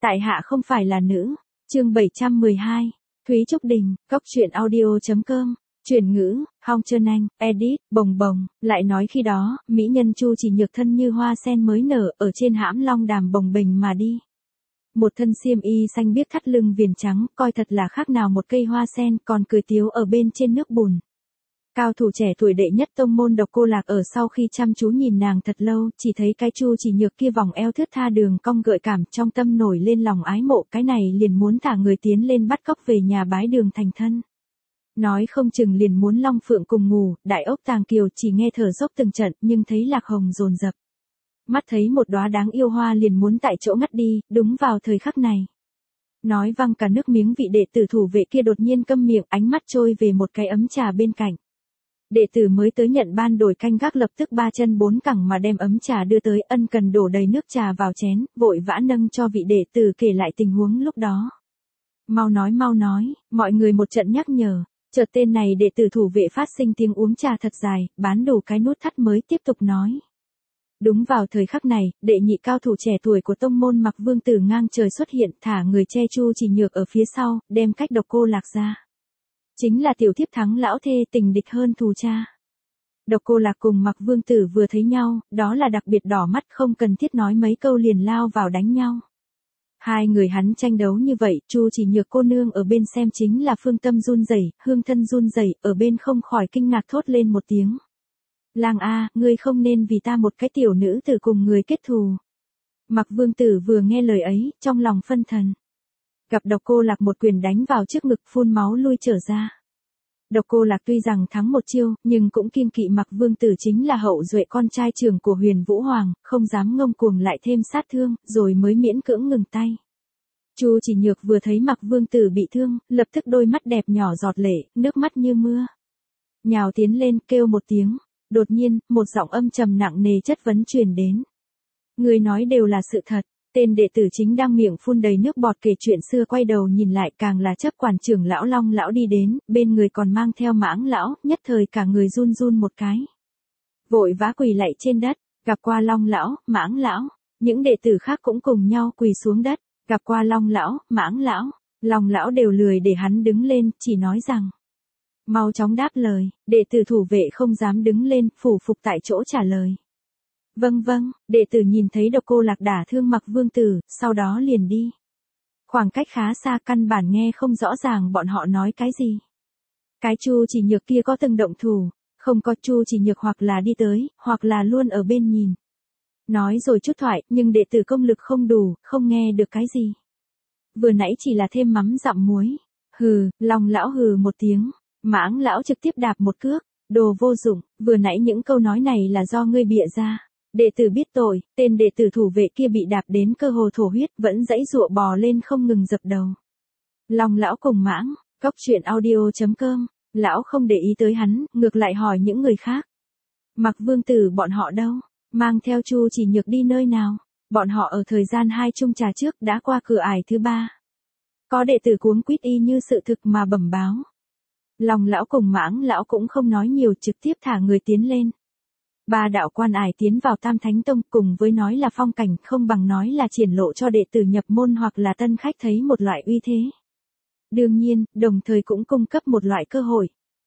Tại hạ không phải là nữ. Chương 712. Thúy Trúc Đình, Cóc truyện audio.com. Chuyển ngữ, Hong Trơn Anh, edit, bồng bồng, lại nói khi đó, mỹ nhân Chu Chỉ Nhược thân như hoa sen mới nở, ở trên hãm long đàm bồng bềnh mà đi. Một thân xiêm y xanh biếc thắt lưng viền trắng, coi thật là khác nào một cây hoa sen, còn cười tiếu ở bên trên nước bùn. Cao thủ trẻ tuổi đệ nhất tông môn Độc Cô Lạc ở sau khi chăm chú nhìn nàng thật lâu, chỉ thấy cái Chu Chỉ Nhược kia vòng eo thướt tha đường cong gợi cảm, trong tâm nổi lên lòng ái mộ, cái này liền muốn thả người tiến lên bắt cóc về nhà bái đường thành thân. Nói không chừng liền muốn Long Phượng cùng ngủ, Đại Ốc Tàng Kiều chỉ nghe thở dốc từng trận, nhưng thấy Lạc Hồng dồn dập. Mắt thấy một đóa đáng yêu hoa liền muốn tại chỗ ngắt đi, đúng vào thời khắc này. Nói văng cả nước miếng, vị đệ tử thủ vệ kia đột nhiên câm miệng, ánh mắt trôi về một cái ấm trà bên cạnh. Đệ tử mới tới nhận ban đổi canh gác lập tức ba chân bốn cẳng mà đem ấm trà đưa tới, ân cần đổ đầy nước trà vào chén, vội vã nâng cho vị đệ tử kể lại tình huống lúc đó. Mau nói, mọi người một trận nhắc nhở. Chợt tên này đệ tử thủ vệ phát sinh tiếng uống trà thật dài, bán đủ cái nút thắt mới tiếp tục nói. Đúng vào thời khắc này, đệ nhị cao thủ trẻ tuổi của tông môn Mặc Vương Tử ngang trời xuất hiện, thả người che Chu Chỉ Nhược ở phía sau, đem cách Độc Cô Lạc ra. Chính là tiểu thiếp thắng lão thê, tình địch hơn thù cha. Độc Cô Lạc cùng Mặc Vương Tử vừa thấy nhau, đó là đặc biệt đỏ mắt, không cần thiết nói mấy câu liền lao vào đánh nhau. Hai người hắn tranh đấu như vậy, Chu Chỉ Nhược cô nương ở bên xem chính là phương tâm run rẩy, hương thân run rẩy, ở bên không khỏi kinh ngạc thốt lên một tiếng. Lang a, ngươi không nên vì ta một cái tiểu nữ tử cùng người kết thù. Mặc Vương Tử vừa nghe lời ấy, trong lòng phân thần. Gặp Độc Cô Lạc một quyền đánh vào trước ngực, phun máu lui trở ra. Độc Cô Lạc tuy rằng thắng một chiêu, nhưng cũng kiêng kỵ Mặc Vương Tử chính là hậu duệ con trai trưởng của Huyền Vũ Hoàng, không dám ngông cuồng lại thêm sát thương, rồi mới miễn cưỡng ngừng tay. Chu Chỉ Nhược vừa thấy Mặc Vương Tử bị thương, lập tức đôi mắt đẹp nhỏ giọt lệ, nước mắt như mưa. Nhào tiến lên, kêu một tiếng. Đột nhiên, một giọng âm trầm nặng nề chất vấn truyền đến. Người nói đều là sự thật. Tên đệ tử chính đang miệng phun đầy nước bọt kể chuyện xưa quay đầu nhìn lại, càng là chấp quản trưởng lão Long lão đi đến, bên người còn mang theo Mãng lão, nhất thời cả người run run một cái. Vội vã quỳ lạy trên đất, gặp qua Long lão, Mãng lão, những đệ tử khác cũng cùng nhau quỳ xuống đất, gặp qua Long lão, Mãng lão, Long lão đều lười để hắn đứng lên, chỉ nói rằng mau chóng đáp lời, đệ tử thủ vệ không dám đứng lên, phủ phục tại chỗ trả lời. Vâng, đệ tử nhìn thấy Độc Cô Lạc đả thương Mặc Vương Tử, sau đó liền đi. Khoảng cách khá xa, căn bản nghe không rõ ràng bọn họ nói cái gì. Cái Chu Chỉ Nhược kia có từng động thủ, không có. Chu Chỉ Nhược hoặc là đi tới, hoặc là luôn ở bên nhìn. Nói rồi chút thoại, nhưng đệ tử công lực không đủ, không nghe được cái gì. Vừa nãy chỉ là thêm mắm dặm muối. Hừ, Long lão hừ một tiếng, Mãng lão trực tiếp đạp một cước, đồ vô dụng, vừa nãy những câu nói này là do ngươi bịa ra. Đệ tử biết tội, tên đệ tử thủ vệ kia bị đạp đến cơ hồ thổ huyết, vẫn giãy giụa bò lên không ngừng dập đầu. Long lão cùng Mãng, Cóc truyện audio.com, lão không để ý tới hắn, ngược lại hỏi những người khác. Mặc Vương Tử bọn họ đâu? Mang theo Chu Chỉ Nhược đi nơi nào? Bọn họ ở thời gian 2 chung trà trước đã qua cửa ải thứ 3. Có đệ tử cuống quýt y như sự thực mà bẩm báo. Long lão cùng Mãng lão cũng không nói nhiều, trực tiếp thả người tiến lên. 3 đạo quan ải tiến vào Tam Thánh Tông, cùng với nói là phong cảnh, không bằng nói là triển lộ cho đệ tử nhập môn hoặc là tân khách thấy một loại uy thế. Đương nhiên, đồng thời cũng cung cấp một loại cơ hội.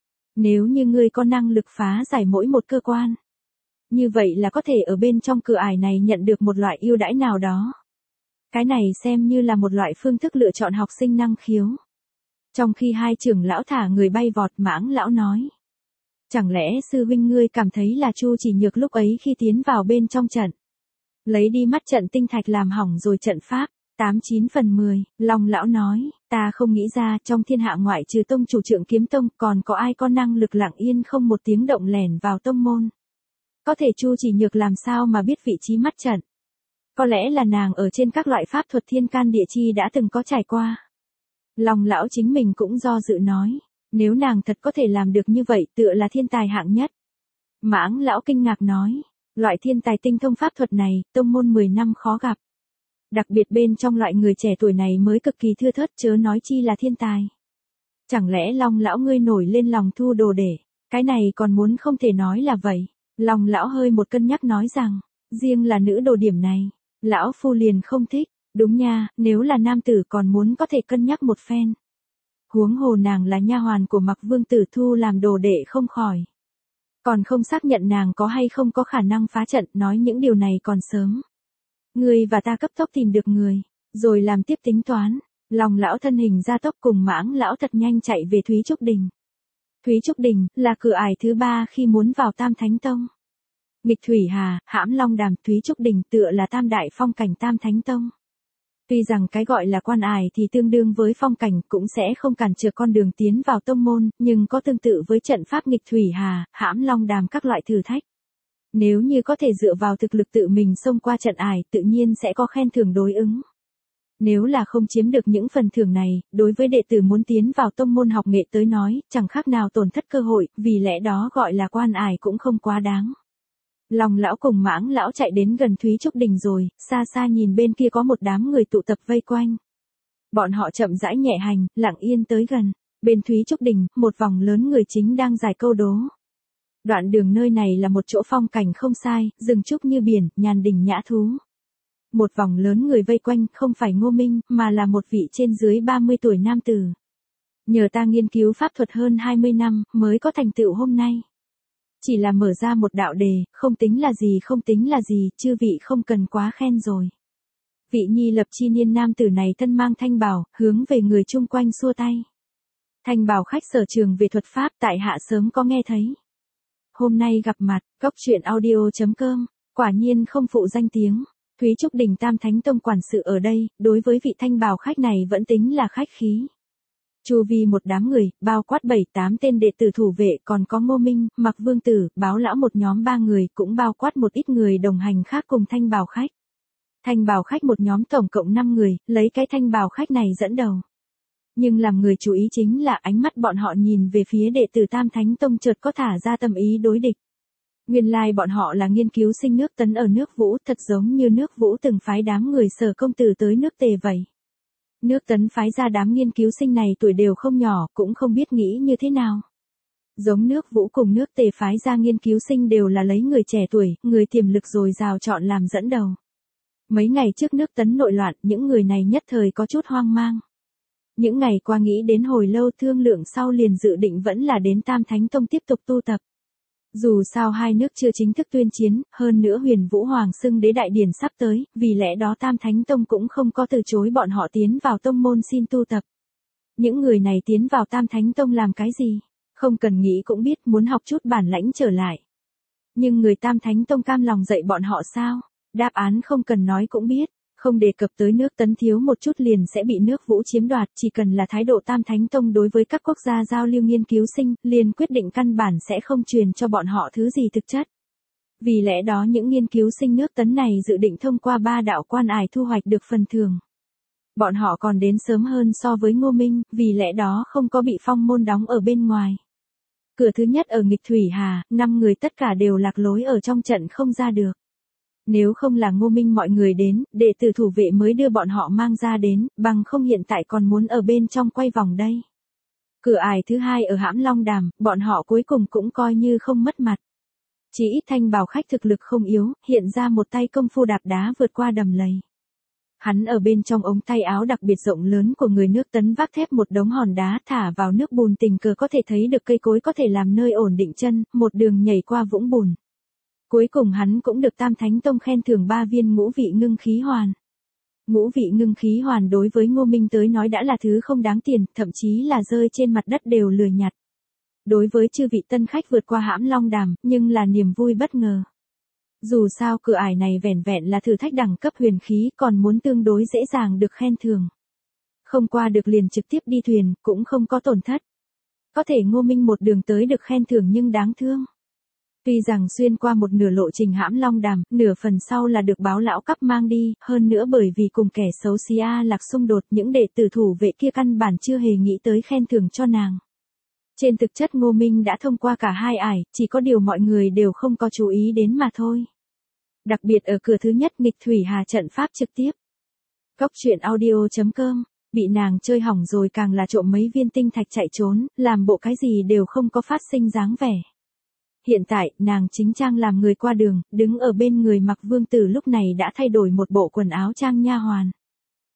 Nếu như ngươi có năng lực phá giải mỗi một cơ quan, như vậy là có thể ở bên trong cửa ải này nhận được một loại ưu đãi nào đó. Cái này xem như là một loại phương thức lựa chọn học sinh năng khiếu. Trong khi hai trưởng lão thả người bay vọt, Mãng lão nói. Chẳng lẽ sư huynh ngươi cảm thấy là Chu Chỉ Nhược lúc ấy khi tiến vào bên trong trận, lấy đi mắt trận tinh thạch làm hỏng rồi trận pháp? 89 phần 10, Long lão nói, ta không nghĩ ra trong thiên hạ ngoại trừ tông chủ Trượng Kiếm Tông còn có ai có năng lực lặng yên không một tiếng động lẻn vào tông môn. Có thể Chu Chỉ Nhược làm sao mà biết vị trí mắt trận? Có lẽ là nàng ở trên các loại pháp thuật thiên can địa chi đã từng có trải qua. Long lão chính mình cũng do dự nói. Nếu nàng thật có thể làm được như vậy, tựa là thiên tài hạng nhất. Mãng lão kinh ngạc nói, loại thiên tài tinh thông pháp thuật này, tông môn 10 năm khó gặp. Đặc biệt bên trong loại người trẻ tuổi này mới cực kỳ thưa thớt, chớ nói chi là thiên tài. Chẳng lẽ Long lão ngươi nổi lên lòng thu đồ để, cái này còn muốn không thể nói là vậy. Long lão hơi một cân nhắc nói rằng, riêng là nữ đồ điểm này, lão phu liền không thích. Đúng nha, nếu là nam tử còn muốn có thể cân nhắc một phen. Huống hồ nàng là nha hoàn của Mặc Vương Tử thu làm đồ đệ không khỏi. Còn không xác nhận nàng có hay không có khả năng phá trận, nói những điều này còn sớm. Ngươi và ta cấp tốc tìm được người, rồi làm tiếp tính toán. Lòng lão thân hình ra tốc cùng Mãng lão thật nhanh chạy về Thúy Trúc Đình. Thúy Trúc Đình là cửa ải thứ 3 khi muốn vào Tam Thánh Tông. Nghịch Thủy Hà, Hãm Long Đàm, Thúy Trúc Đình tựa là tam đại phong cảnh Tam Thánh Tông. Tuy rằng cái gọi là quan ải thì tương đương với phong cảnh cũng sẽ không cản trở con đường tiến vào tông môn, nhưng có tương tự với trận pháp Nghịch Thủy Hà, Hãm Long Đàm các loại thử thách. Nếu như có thể dựa vào thực lực tự mình xông qua trận ải, tự nhiên sẽ có khen thưởng đối ứng. Nếu là không chiếm được những phần thưởng này, đối với đệ tử muốn tiến vào tông môn học nghệ tới nói, chẳng khác nào tổn thất cơ hội, vì lẽ đó gọi là quan ải cũng không quá đáng. Long lão cùng Mãng lão chạy đến gần Thúy Trúc Đình rồi, xa xa nhìn bên kia có một đám người tụ tập vây quanh. Bọn họ chậm rãi nhẹ hành, lặng yên tới gần. Bên Thúy Trúc Đình, một vòng lớn người chính đang giải câu đố. Đoạn đường nơi này là một chỗ phong cảnh không sai, rừng trúc như biển, nhàn đình nhã thú. Một vòng lớn người vây quanh không phải Ngô Minh, mà là một vị trên dưới 30 tuổi nam tử. Nhờ ta nghiên cứu pháp thuật hơn 20 năm, mới có thành tựu hôm nay. Chỉ là mở ra một đạo đề, không tính là gì, chư vị không cần quá khen rồi. Vị nhi lập chi niên nam tử này thân mang thanh bào, hướng về người chung quanh xua tay. Thanh bào khách sở trường về thuật pháp tại hạ sớm có nghe thấy. Hôm nay gặp mặt, Cốc Truyện Audio.com, quả nhiên không phụ danh tiếng. Thúy Trúc Đình Tam Thánh Tông quản sự ở đây, đối với vị thanh bào khách này vẫn tính là khách khí. Chu vi một đám người, bao quát 7-8 tên đệ tử thủ vệ, còn có Ngô Minh, Mặc Vương Tử, Báo lão một nhóm 3 người, cũng bao quát một ít người đồng hành khác cùng thanh bào khách. Thanh bào khách một nhóm tổng cộng 5 người, lấy cái thanh bào khách này dẫn đầu. Nhưng làm người chú ý chính là ánh mắt bọn họ nhìn về phía đệ tử Tam Thánh Tông chợt có thả ra tâm ý đối địch. Nguyên lai bọn họ là nghiên cứu sinh nước Tấn ở nước Vũ, thật giống như nước Vũ từng phái đám người Sở công tử tới nước Tề vậy. Nước Tấn phái ra đám nghiên cứu sinh này tuổi đều không nhỏ, cũng không biết nghĩ như thế nào. Giống nước Vũ cùng nước Tề phái ra nghiên cứu sinh đều là lấy người trẻ tuổi, người tiềm lực dồi dào chọn làm dẫn đầu. Mấy ngày trước nước Tấn nội loạn, những người này nhất thời có chút hoang mang. Những ngày qua nghĩ đến hồi lâu thương lượng sau liền dự định vẫn là đến Tam Thánh Tông tiếp tục tu tập. Dù sao hai nước chưa chính thức tuyên chiến, hơn nữa Huyền Vũ Hoàng xưng đế đại điển sắp tới, vì lẽ đó Tam Thánh Tông cũng không có từ chối bọn họ tiến vào tông môn xin tu tập. Những người này tiến vào Tam Thánh Tông làm cái gì? Không cần nghĩ cũng biết muốn học chút bản lãnh trở lại. Nhưng người Tam Thánh Tông cam lòng dạy bọn họ sao? Đáp án không cần nói cũng biết. Không đề cập tới nước Tấn thiếu một chút liền sẽ bị nước Vũ chiếm đoạt, chỉ cần là thái độ Tam Thánh Tông đối với các quốc gia giao lưu nghiên cứu sinh, liền quyết định căn bản sẽ không truyền cho bọn họ thứ gì thực chất. Vì lẽ đó những nghiên cứu sinh nước Tấn này dự định thông qua 3 đạo quan ải thu hoạch được phần thưởng. Bọn họ còn đến sớm hơn so với Ngô Minh, vì lẽ đó không có bị phong môn đóng ở bên ngoài. Cửa thứ nhất ở Nghịch Thủy Hà, 5 người tất cả đều lạc lối ở trong trận không ra được. Nếu không là Ngô Minh mọi người đến, đệ tử thủ vệ mới đưa bọn họ mang ra đến, bằng không hiện tại còn muốn ở bên trong quay vòng đây. Cửa ải thứ 2 ở Hãm Long Đàm, bọn họ cuối cùng cũng coi như không mất mặt. Chỉ ít thanh bào khách thực lực không yếu, hiện ra một tay công phu đạp đá vượt qua đầm lầy. Hắn ở bên trong ống tay áo đặc biệt rộng lớn của người nước Tấn vác thép một đống hòn đá thả vào nước bùn, tình cờ có thể thấy được cây cối có thể làm nơi ổn định chân, một đường nhảy qua vũng bùn. Cuối cùng hắn cũng được Tam Thánh Tông khen thưởng 3 viên ngũ vị ngưng khí hoàn. Ngũ vị ngưng khí hoàn đối với Ngô Minh tới nói đã là thứ không đáng tiền, thậm chí là rơi trên mặt đất đều lười nhặt. Đối với chư vị tân khách vượt qua Hãm Long Đàm, nhưng là niềm vui bất ngờ. Dù sao cửa ải này vẻn vẹn là thử thách đẳng cấp huyền khí, còn muốn tương đối dễ dàng được khen thưởng. Không qua được liền trực tiếp đi thuyền, cũng không có tổn thất. Có thể Ngô Minh một đường tới được khen thưởng nhưng đáng thương. Tuy rằng xuyên qua một nửa lộ trình Hãm Long Đàm, nửa phần sau là được Báo lão cấp mang đi, hơn nữa bởi vì cùng kẻ xấu xí A Lạc xung đột, những đệ tử thủ vệ kia căn bản chưa hề nghĩ tới khen thưởng cho nàng. Trên thực chất Ngô Minh đã thông qua cả hai ải, chỉ có điều mọi người đều không có chú ý đến mà thôi. Đặc biệt ở cửa thứ nhất Nghịch Thủy Hà trận pháp trực tiếp. Cốc Truyện Audio.com, bị nàng chơi hỏng rồi càng là trộm mấy viên tinh thạch chạy trốn, làm bộ cái gì đều không có phát sinh dáng vẻ. Hiện tại, nàng chính trang làm người qua đường, đứng ở bên người Mặc Vương Tử lúc này đã thay đổi một bộ quần áo trang nha hoàn.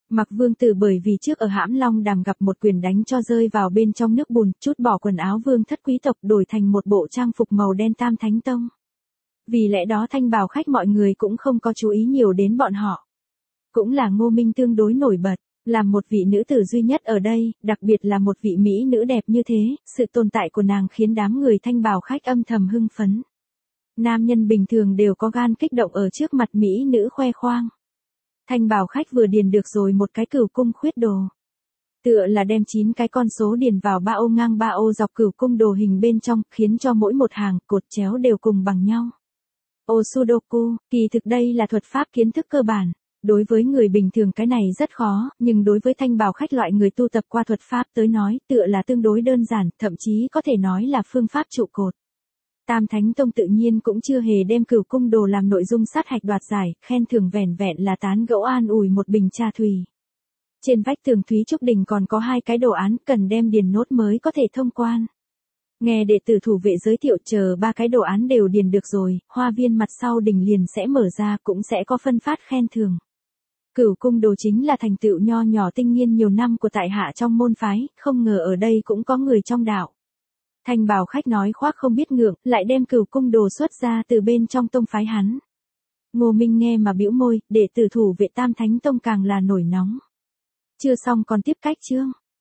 Mặc Vương Tử bởi vì trước ở Hãm Long Đàm gặp một quyền đánh cho rơi vào bên trong nước bùn, trút bỏ quần áo vương thất quý tộc đổi thành một bộ trang phục màu đen Tam Thánh Tông. Vì lẽ đó thanh bào khách mọi người cũng không có chú ý nhiều đến bọn họ. Cũng là Ngô Minh tương đối nổi bật, làm một vị nữ tử duy nhất ở đây, đặc biệt là một vị mỹ nữ đẹp như thế, sự tồn tại của nàng khiến đám người thanh bào khách âm thầm hưng phấn. Nam nhân bình thường đều có gan kích động ở trước mặt mỹ nữ khoe khoang. Thanh bào khách vừa điền được rồi một cái cửu cung khuyết đồ. Tựa là đem 9 cái con số điền vào 3 ô ngang 3 ô dọc cửu cung đồ hình bên trong, khiến cho mỗi một hàng cột chéo đều cùng bằng nhau. Ô Sudoku, kỳ thực đây là thuật pháp kiến thức cơ bản. Đối với người bình thường cái này rất khó, nhưng đối với thanh bào khách loại người tu tập qua thuật pháp tới nói tựa là tương đối đơn giản, thậm chí có thể nói là phương pháp trụ cột. Tam Thánh Tông tự nhiên cũng chưa hề đem cửu cung đồ làm nội dung sát hạch đoạt giải, khen thưởng vẻn vẹn là tán gẫu an ủi một bình trà thủy. Trên vách tường Thúy Trúc Đình còn có 2 cái đồ án cần đem điền nốt mới có thể thông quan. Nghe đệ tử thủ vệ giới thiệu chờ 3 cái đồ án đều điền được rồi, hoa viên mặt sau đình liền sẽ mở ra cũng sẽ có phân phát khen thưởng. Cửu cung đồ chính là thành tựu nho nhỏ tinh nghiên nhiều năm của tại hạ trong môn phái, không ngờ ở đây cũng có người trong đạo. Thanh bào khách nói khoác không biết ngượng, lại đem cửu cung đồ xuất ra từ bên trong tông phái hắn. Ngô Minh nghe mà bĩu môi, đệ tử thủ vệ Tam Thánh Tông càng là nổi nóng. Chưa xong còn tiếp cách chương.